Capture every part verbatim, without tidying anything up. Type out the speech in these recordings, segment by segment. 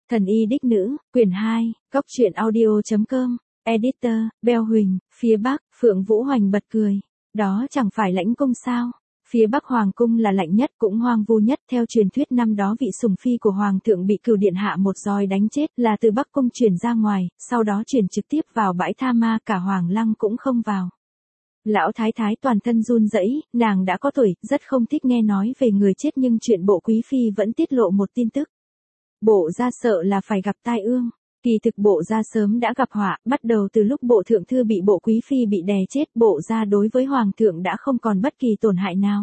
Thần y đích nữ, quyển hai, góc truyện audio.com, editor, Beo Huỳnh, phía Bắc, Phượng Vũ Hoành bật cười. Đó chẳng phải lãnh cung sao? Phía Bắc Hoàng cung là lạnh nhất cũng hoang vu nhất, theo truyền thuyết năm đó vị sủng phi của Hoàng thượng bị Cửu điện hạ một roi đánh chết là từ Bắc cung truyền ra ngoài, sau đó truyền trực tiếp vào bãi tha ma, cả Hoàng lăng cũng không vào. Lão thái thái toàn thân run rẩy, nàng đã có tuổi, rất không thích nghe nói về người chết nhưng chuyện bộ quý phi vẫn tiết lộ một tin tức. Bộ gia sợ là phải gặp tai ương. Kỳ thực bộ gia sớm đã gặp họa, bắt đầu từ lúc bộ thượng thư bị bộ quý phi bị đè chết, bộ gia đối với hoàng thượng đã không còn bất kỳ tổn hại nào.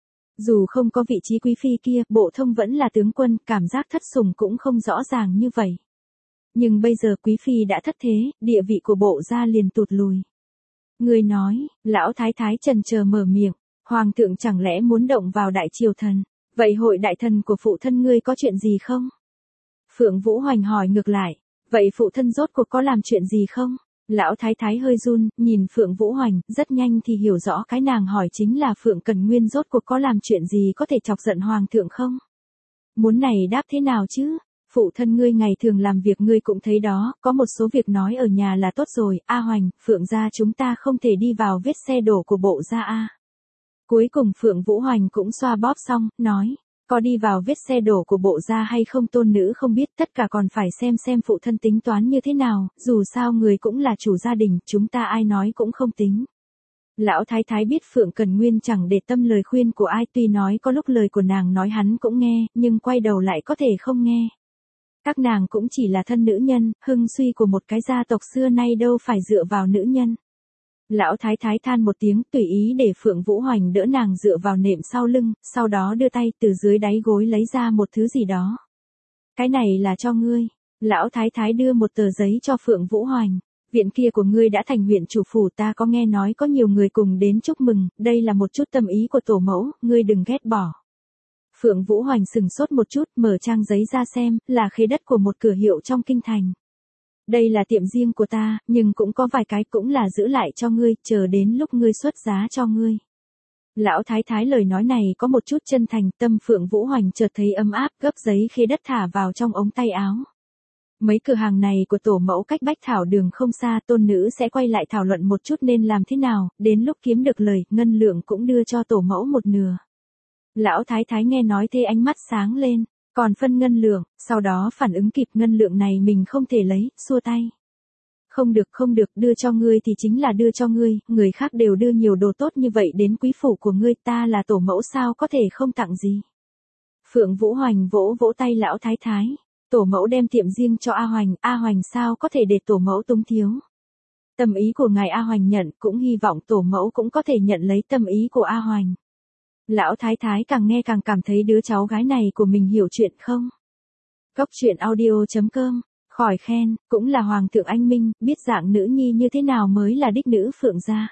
Dù không có vị trí quý phi kia, bộ thông vẫn là tướng quân, cảm giác thất sủng cũng không rõ ràng như vậy. Nhưng bây giờ quý phi đã thất thế, địa vị của bộ gia liền tụt lùi. Người nói, lão thái thái chần chờ mở miệng, hoàng thượng chẳng lẽ muốn động vào đại triều thần, vậy hội đại thần của phụ thân ngươi có chuyện gì không? Phượng Vũ Hoành hỏi ngược lại, vậy phụ thân rốt cuộc có làm chuyện gì không? Lão thái thái hơi run, nhìn Phượng Vũ Hoành, rất nhanh thì hiểu rõ cái nàng hỏi chính là Phượng Cần Nguyên rốt cuộc có làm chuyện gì có thể chọc giận hoàng thượng không? Muốn này đáp thế nào chứ? Phụ thân ngươi ngày thường làm việc ngươi cũng thấy đó, có một số việc nói ở nhà là tốt rồi, A Hoành, Phượng gia chúng ta không thể đi vào vết xe đổ của bộ gia a. Cuối cùng Phượng Vũ Hoành cũng xoa bóp xong, nói, có đi vào vết xe đổ của bộ gia hay không tôn nữ không biết, tất cả còn phải xem xem phụ thân tính toán như thế nào, dù sao người cũng là chủ gia đình, chúng ta ai nói cũng không tính. Lão thái thái biết Phượng Cần Nguyên chẳng để tâm lời khuyên của ai, tuy nói có lúc lời của nàng nói hắn cũng nghe, nhưng quay đầu lại có thể không nghe. Các nàng cũng chỉ là thân nữ nhân, hưng suy của một cái gia tộc xưa nay đâu phải dựa vào nữ nhân. Lão thái thái than một tiếng, tùy ý để Phượng Vũ Hoành đỡ nàng dựa vào nệm sau lưng, sau đó đưa tay từ dưới đáy gối lấy ra một thứ gì đó. Cái này là cho ngươi. Lão thái thái đưa một tờ giấy cho Phượng Vũ Hoành. Viện kia của ngươi đã thành huyện chủ phủ, ta có nghe nói có nhiều người cùng đến chúc mừng, đây là một chút tâm ý của tổ mẫu, ngươi đừng ghét bỏ. Phượng Vũ Hoành sừng sốt một chút, mở trang giấy ra xem, là khế đất của một cửa hiệu trong kinh thành. Đây là tiệm riêng của ta, nhưng cũng có vài cái cũng là giữ lại cho ngươi, chờ đến lúc ngươi xuất giá cho ngươi. Lão thái thái lời nói này có một chút chân thành, tâm Phượng Vũ Hoành chợt thấy ấm áp, gấp giấy khế đất thả vào trong ống tay áo. Mấy cửa hàng này của tổ mẫu cách Bách Thảo Đường không xa, tôn nữ sẽ quay lại thảo luận một chút nên làm thế nào, đến lúc kiếm được lời, ngân lượng cũng đưa cho tổ mẫu một nửa. Lão thái thái nghe nói thế ánh mắt sáng lên. Còn phân ngân lượng, sau đó phản ứng kịp ngân lượng này mình không thể lấy, xua tay. Không được không được, đưa cho ngươi thì chính là đưa cho ngươi, người khác đều đưa nhiều đồ tốt như vậy đến quý phủ của ngươi, ta là tổ mẫu sao có thể không tặng gì. Phượng Vũ Hoành vỗ vỗ tay lão thái thái, tổ mẫu đem tiệm riêng cho A Hoành, A Hoành sao có thể để tổ mẫu túng thiếu. Tâm ý của ngài A Hoành nhận, cũng hy vọng tổ mẫu cũng có thể nhận lấy tâm ý của A Hoành. Lão thái thái càng nghe càng cảm thấy đứa cháu gái này của mình hiểu chuyện không? Góc truyện audio.com, khỏi khen, cũng là hoàng thượng anh minh, biết dạng nữ nhi như thế nào mới là đích nữ Phượng gia.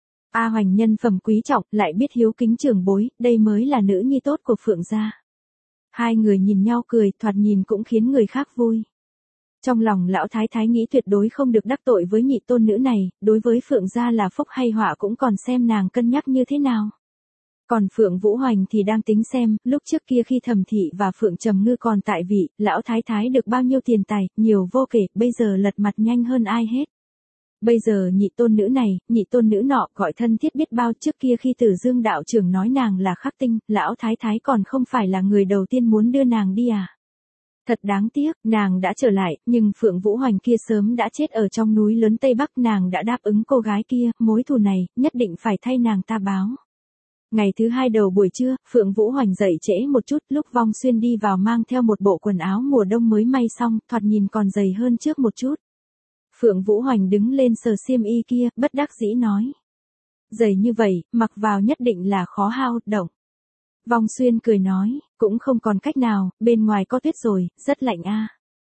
A Hoành nhân phẩm quý trọng, lại biết hiếu kính trưởng bối, đây mới là nữ nhi tốt của Phượng gia. Hai người nhìn nhau cười, thoạt nhìn cũng khiến người khác vui. Trong lòng lão thái thái nghĩ tuyệt đối không được đắc tội với nhị tôn nữ này, đối với Phượng gia là phúc hay họa cũng còn xem nàng cân nhắc như thế nào. Còn Phượng Vũ Hoành thì đang tính xem, lúc trước kia khi Thẩm thị và Phượng Trầm Ngư còn tại vị, lão thái thái được bao nhiêu tiền tài, nhiều vô kể, bây giờ lật mặt nhanh hơn ai hết. Bây giờ nhị tôn nữ này, nhị tôn nữ nọ gọi thân thiết biết bao, trước kia khi Tử Dương đạo trưởng nói nàng là khắc tinh, lão thái thái còn không phải là người đầu tiên muốn đưa nàng đi à. Thật đáng tiếc, nàng đã trở lại, nhưng Phượng Vũ Hoành kia sớm đã chết ở trong núi lớn Tây Bắc, nàng đã đáp ứng cô gái kia, mối thù này, nhất định phải thay nàng ta báo. Ngày thứ hai đầu buổi trưa, Phượng Vũ Hoành dậy trễ một chút, lúc Vong Xuyên đi vào mang theo một bộ quần áo mùa đông mới may xong, thoạt nhìn còn dày hơn trước một chút. Phượng Vũ Hoành đứng lên sờ xiêm y kia, bất đắc dĩ nói. Dày như vậy, mặc vào nhất định là khó hao động. Vong Xuyên cười nói, cũng không còn cách nào, bên ngoài có tuyết rồi, rất lạnh a.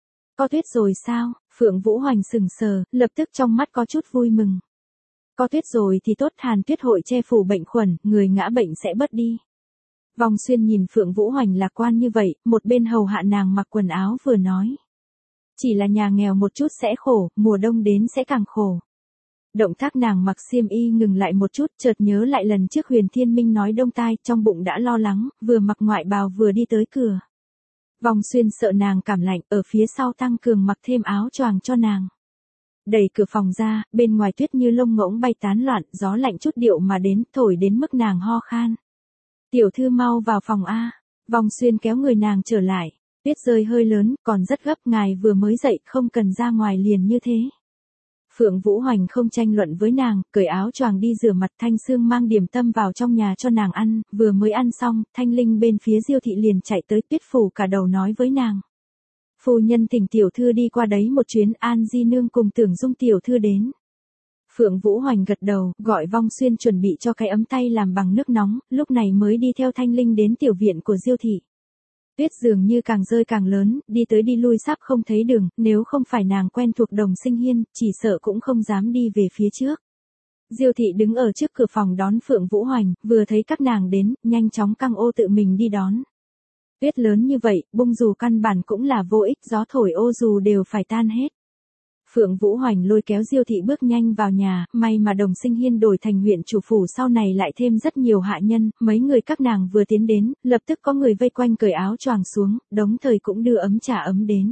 Có tuyết rồi sao? Phượng Vũ Hoành sừng sờ, lập tức trong mắt có chút vui mừng. Có tuyết rồi thì tốt, Hàn Tuyết hội che phủ bệnh khuẩn, người ngã bệnh sẽ bớt đi. Vong Xuyên nhìn Phượng Vũ Hoành lạc quan như vậy, một bên hầu hạ nàng mặc quần áo vừa nói. Chỉ là nhà nghèo một chút sẽ khổ, mùa đông đến sẽ càng khổ. Động tác nàng mặc xiêm y ngừng lại một chút, chợt nhớ lại lần trước Huyền Thiên Minh nói đông tai, trong bụng đã lo lắng, vừa mặc ngoại bào vừa đi tới cửa. Vong Xuyên sợ nàng cảm lạnh, ở phía sau tăng cường mặc thêm áo choàng cho nàng. Đẩy cửa phòng ra, bên ngoài tuyết như lông ngỗng bay tán loạn, gió lạnh chút điệu mà đến, thổi đến mức nàng ho khan. Tiểu thư mau vào phòng A. Vong Xuyên kéo người nàng trở lại. Tuyết rơi hơi lớn, còn rất gấp, ngài vừa mới dậy, không cần ra ngoài liền như thế. Phượng Vũ Hoành không tranh luận với nàng, cởi áo choàng đi rửa mặt. Thanh Sương mang điểm tâm vào trong nhà cho nàng ăn, vừa mới ăn xong, Thanh Linh bên phía Diêu thị liền chạy tới Tuyết phủ cả đầu nói với nàng. Phu nhân thỉnh tiểu thư đi qua đấy một chuyến, An Di nương cùng Tưởng Dung tiểu thư đến. Phượng Vũ Hoành gật đầu, gọi Vong Xuyên chuẩn bị cho cái ấm tay làm bằng nước nóng, lúc này mới đi theo Thanh Linh đến tiểu viện của Diêu thị. Tuyết dường như càng rơi càng lớn, đi tới đi lui sắp không thấy đường, nếu không phải nàng quen thuộc Đồng Sinh Hiên, chỉ sợ cũng không dám đi về phía trước. Diêu thị đứng ở trước cửa phòng đón Phượng Vũ Hoành, vừa thấy các nàng đến, nhanh chóng căng ô tự mình đi đón. Tuyết lớn như vậy, bung dù căn bản cũng là vô ích, gió thổi ô dù đều phải tan hết. Phượng Vũ Hoành lôi kéo Diêu thị bước nhanh vào nhà, may mà Đồng Sinh Hiên đổi thành huyện chủ phủ sau này lại thêm rất nhiều hạ nhân, mấy người các nàng vừa tiến đến, lập tức có người vây quanh cởi áo choàng xuống, đống thời cũng đưa ấm trà ấm đến.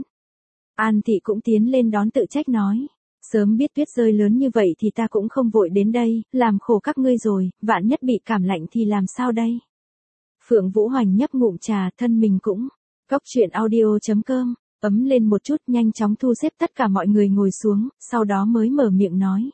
An thị cũng tiến lên đón tự trách nói, sớm biết tuyết rơi lớn như vậy thì ta cũng không vội đến đây, làm khổ các ngươi rồi, vạn nhất bị cảm lạnh thì làm sao đây? Phượng Vũ Hoành nhấp ngụm trà, thân mình cũng, Cóc Truyện Audio chấm com. Ấm lên một chút, nhanh chóng thu xếp tất cả mọi người ngồi xuống, sau đó mới mở miệng nói.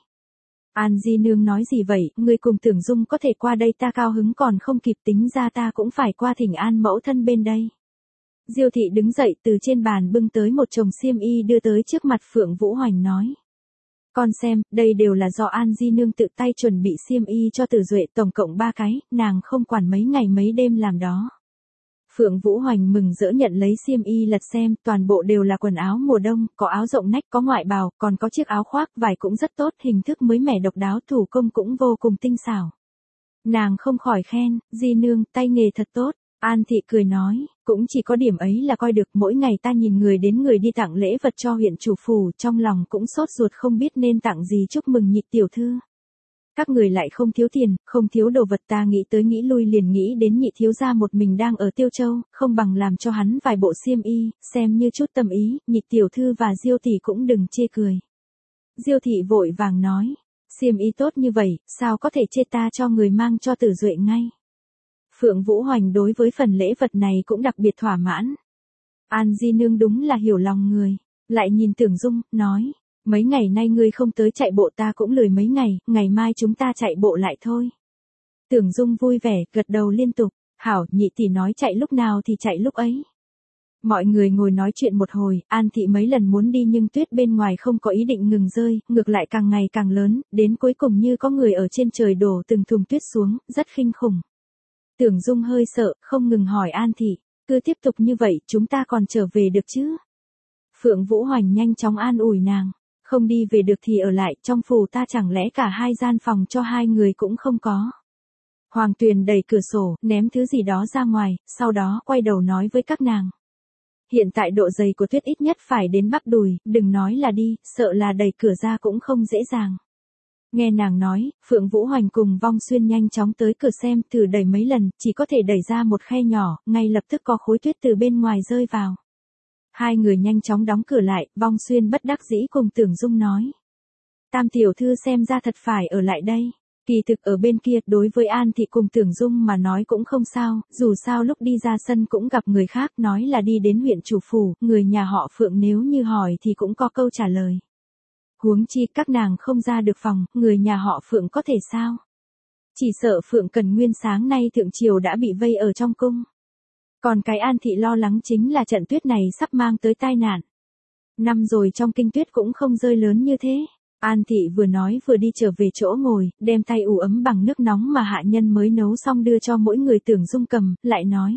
An Di nương nói gì vậy, ngươi cùng Tưởng Dung có thể qua đây, ta cao hứng còn không kịp, tính ra ta cũng phải qua thỉnh an mẫu thân bên đây. Diêu thị đứng dậy từ trên bàn bưng tới một chồng xiêm y đưa tới trước mặt Phượng Vũ Hoành nói. Con xem, đây đều là do An Di nương tự tay chuẩn bị xiêm y cho Tử Duệ, tổng cộng ba cái, nàng không quản mấy ngày mấy đêm làm đó. Phượng Vũ Hoành mừng rỡ nhận lấy xiêm y lật xem, toàn bộ đều là quần áo mùa đông, có áo rộng nách, có ngoại bào, còn có chiếc áo khoác, vải cũng rất tốt, hình thức mới mẻ độc đáo, thủ công cũng vô cùng tinh xảo. Nàng không khỏi khen, Di nương, tay nghề thật tốt. An thị cười nói, cũng chỉ có điểm ấy là coi được, mỗi ngày ta nhìn người đến người đi tặng lễ vật cho huyện chủ phủ, trong lòng cũng sốt ruột không biết nên tặng gì chúc mừng nhị tiểu thư. Các người lại không thiếu tiền, không thiếu đồ vật, ta nghĩ tới nghĩ lui liền nghĩ đến nhị thiếu gia một mình đang ở Tiêu Châu, không bằng làm cho hắn vài bộ xiêm y, xem như chút tâm ý, nhị tiểu thư và Diêu thị cũng đừng chê cười. Diêu thị vội vàng nói, xiêm y tốt như vậy, sao có thể chê, ta cho người mang cho Tử Duệ ngay. Phượng Vũ Hoành đối với phần lễ vật này cũng đặc biệt thỏa mãn. An Di nương đúng là hiểu lòng người, lại nhìn Tưởng Dung, nói. Mấy ngày nay ngươi không tới chạy bộ, ta cũng lười mấy ngày, ngày mai chúng ta chạy bộ lại thôi. Tưởng Dung vui vẻ, gật đầu liên tục, hảo, nhị tỷ nói chạy lúc nào thì chạy lúc ấy. Mọi người ngồi nói chuyện một hồi, An thị mấy lần muốn đi nhưng tuyết bên ngoài không có ý định ngừng rơi, ngược lại càng ngày càng lớn, đến cuối cùng như có người ở trên trời đổ từng thùng tuyết xuống, rất kinh khủng. Tưởng Dung hơi sợ, không ngừng hỏi An thị, cứ tiếp tục như vậy chúng ta còn trở về được chứ? Phượng Vũ Hoành nhanh chóng an ủi nàng. Không đi về được thì ở lại, trong phủ ta chẳng lẽ cả hai gian phòng cho hai người cũng không có. Hoàng Tuyền đẩy cửa sổ, ném thứ gì đó ra ngoài, sau đó quay đầu nói với các nàng. Hiện tại độ dày của tuyết ít nhất phải đến bắp đùi, đừng nói là đi, sợ là đẩy cửa ra cũng không dễ dàng. Nghe nàng nói, Phượng Vũ Hoành cùng Vong Xuyên nhanh chóng tới cửa xem, thử đẩy mấy lần, chỉ có thể đẩy ra một khe nhỏ, ngay lập tức có khối tuyết từ bên ngoài rơi vào. Hai người nhanh chóng đóng cửa lại, Vong Xuyên bất đắc dĩ cùng Tưởng Dung nói. Tam tiểu thư xem ra thật phải ở lại đây. Kỳ thực ở bên kia, đối với An thị cùng Tưởng Dung mà nói cũng không sao, dù sao lúc đi ra sân cũng gặp người khác, nói là đi đến huyện chủ phủ, người nhà họ Phượng nếu như hỏi thì cũng có câu trả lời. Huống chi các nàng không ra được phòng, người nhà họ Phượng có thể sao? Chỉ sợ Phượng Cần Nguyên sáng nay thượng triều đã bị vây ở trong cung. Còn cái An thị lo lắng chính là trận tuyết này sắp mang tới tai nạn. Năm rồi trong kinh tuyết cũng không rơi lớn như thế. An thị vừa nói vừa đi trở về chỗ ngồi, đem tay ủ ấm bằng nước nóng mà hạ nhân mới nấu xong đưa cho mỗi người. Tưởng Dung cầm, lại nói.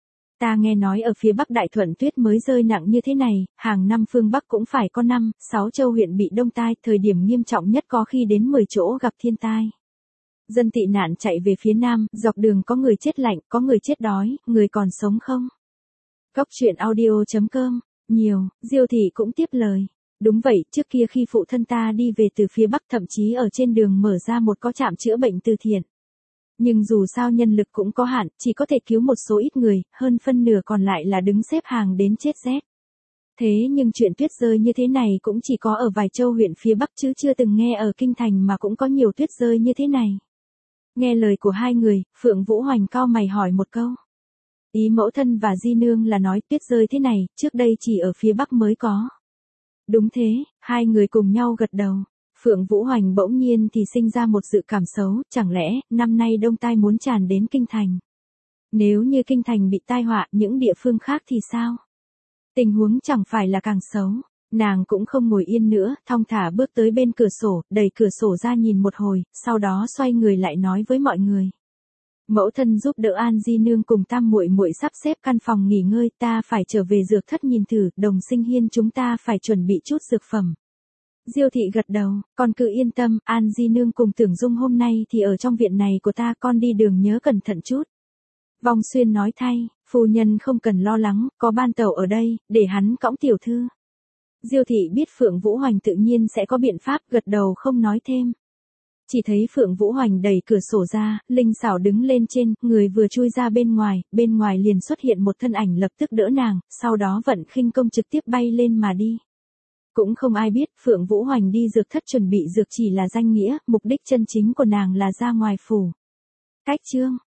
Ta nghe nói ở phía Bắc Đại Thuận tuyết mới rơi nặng như thế này, hàng năm phương Bắc cũng phải có năm, sáu châu huyện bị đông tai, thời điểm nghiêm trọng nhất có khi đến mười chỗ gặp thiên tai. Dân tị nạn chạy về phía Nam, dọc đường có người chết lạnh, có người chết đói, người còn sống không? Cóc Truyện Audio chấm com, nhiều, Diêu thị cũng tiếp lời. Đúng vậy, trước kia khi phụ thân ta đi về từ phía Bắc thậm chí ở trên đường mở ra một có trạm chữa bệnh từ thiện. Nhưng dù sao nhân lực cũng có hạn, chỉ có thể cứu một số ít người, hơn phân nửa còn lại là đứng xếp hàng đến chết rét. Thế nhưng chuyện tuyết rơi như thế này cũng chỉ có ở vài châu huyện phía Bắc chứ chưa từng nghe ở Kinh Thành mà cũng có nhiều tuyết rơi như thế này. Nghe lời của hai người, Phượng Vũ Hoành cau mày hỏi một câu. Ý mẫu thân và di nương là nói tuyết rơi thế này, trước đây chỉ ở phía Bắc mới có. Đúng thế, hai người cùng nhau gật đầu. Phượng Vũ Hoành bỗng nhiên thì sinh ra một dự cảm xấu, chẳng lẽ, năm nay đông tai muốn tràn đến Kinh Thành. Nếu như Kinh Thành bị tai họa những địa phương khác thì sao? Tình huống chẳng phải là càng xấu. Nàng cũng không ngồi yên nữa, thong thả bước tới bên cửa sổ, đẩy cửa sổ ra nhìn một hồi, sau đó xoay người lại nói với mọi người. Mẫu thân giúp đỡ An di nương cùng Tam muội muội sắp xếp căn phòng nghỉ ngơi, ta phải trở về dược thất nhìn thử, Đồng Sinh Hiên chúng ta phải chuẩn bị chút dược phẩm. Diêu thị gật đầu, con cứ yên tâm, An di nương cùng Tưởng Dung hôm nay thì ở trong viện này của ta, con đi đường nhớ cẩn thận chút. Vong Xuyên nói thay, phu nhân không cần lo lắng, có ban tẩu ở đây, để hắn cõng tiểu thư. Diêu thị biết Phượng Vũ Hoành tự nhiên sẽ có biện pháp, gật đầu không nói thêm. Chỉ thấy Phượng Vũ Hoành đẩy cửa sổ ra, linh xảo đứng lên trên, người vừa chui ra bên ngoài, bên ngoài liền xuất hiện một thân ảnh lập tức đỡ nàng, sau đó vận khinh công trực tiếp bay lên mà đi. Cũng không ai biết Phượng Vũ Hoành đi dược thất chuẩn bị dược chỉ là danh nghĩa, mục đích chân chính của nàng là ra ngoài phủ. Cách chương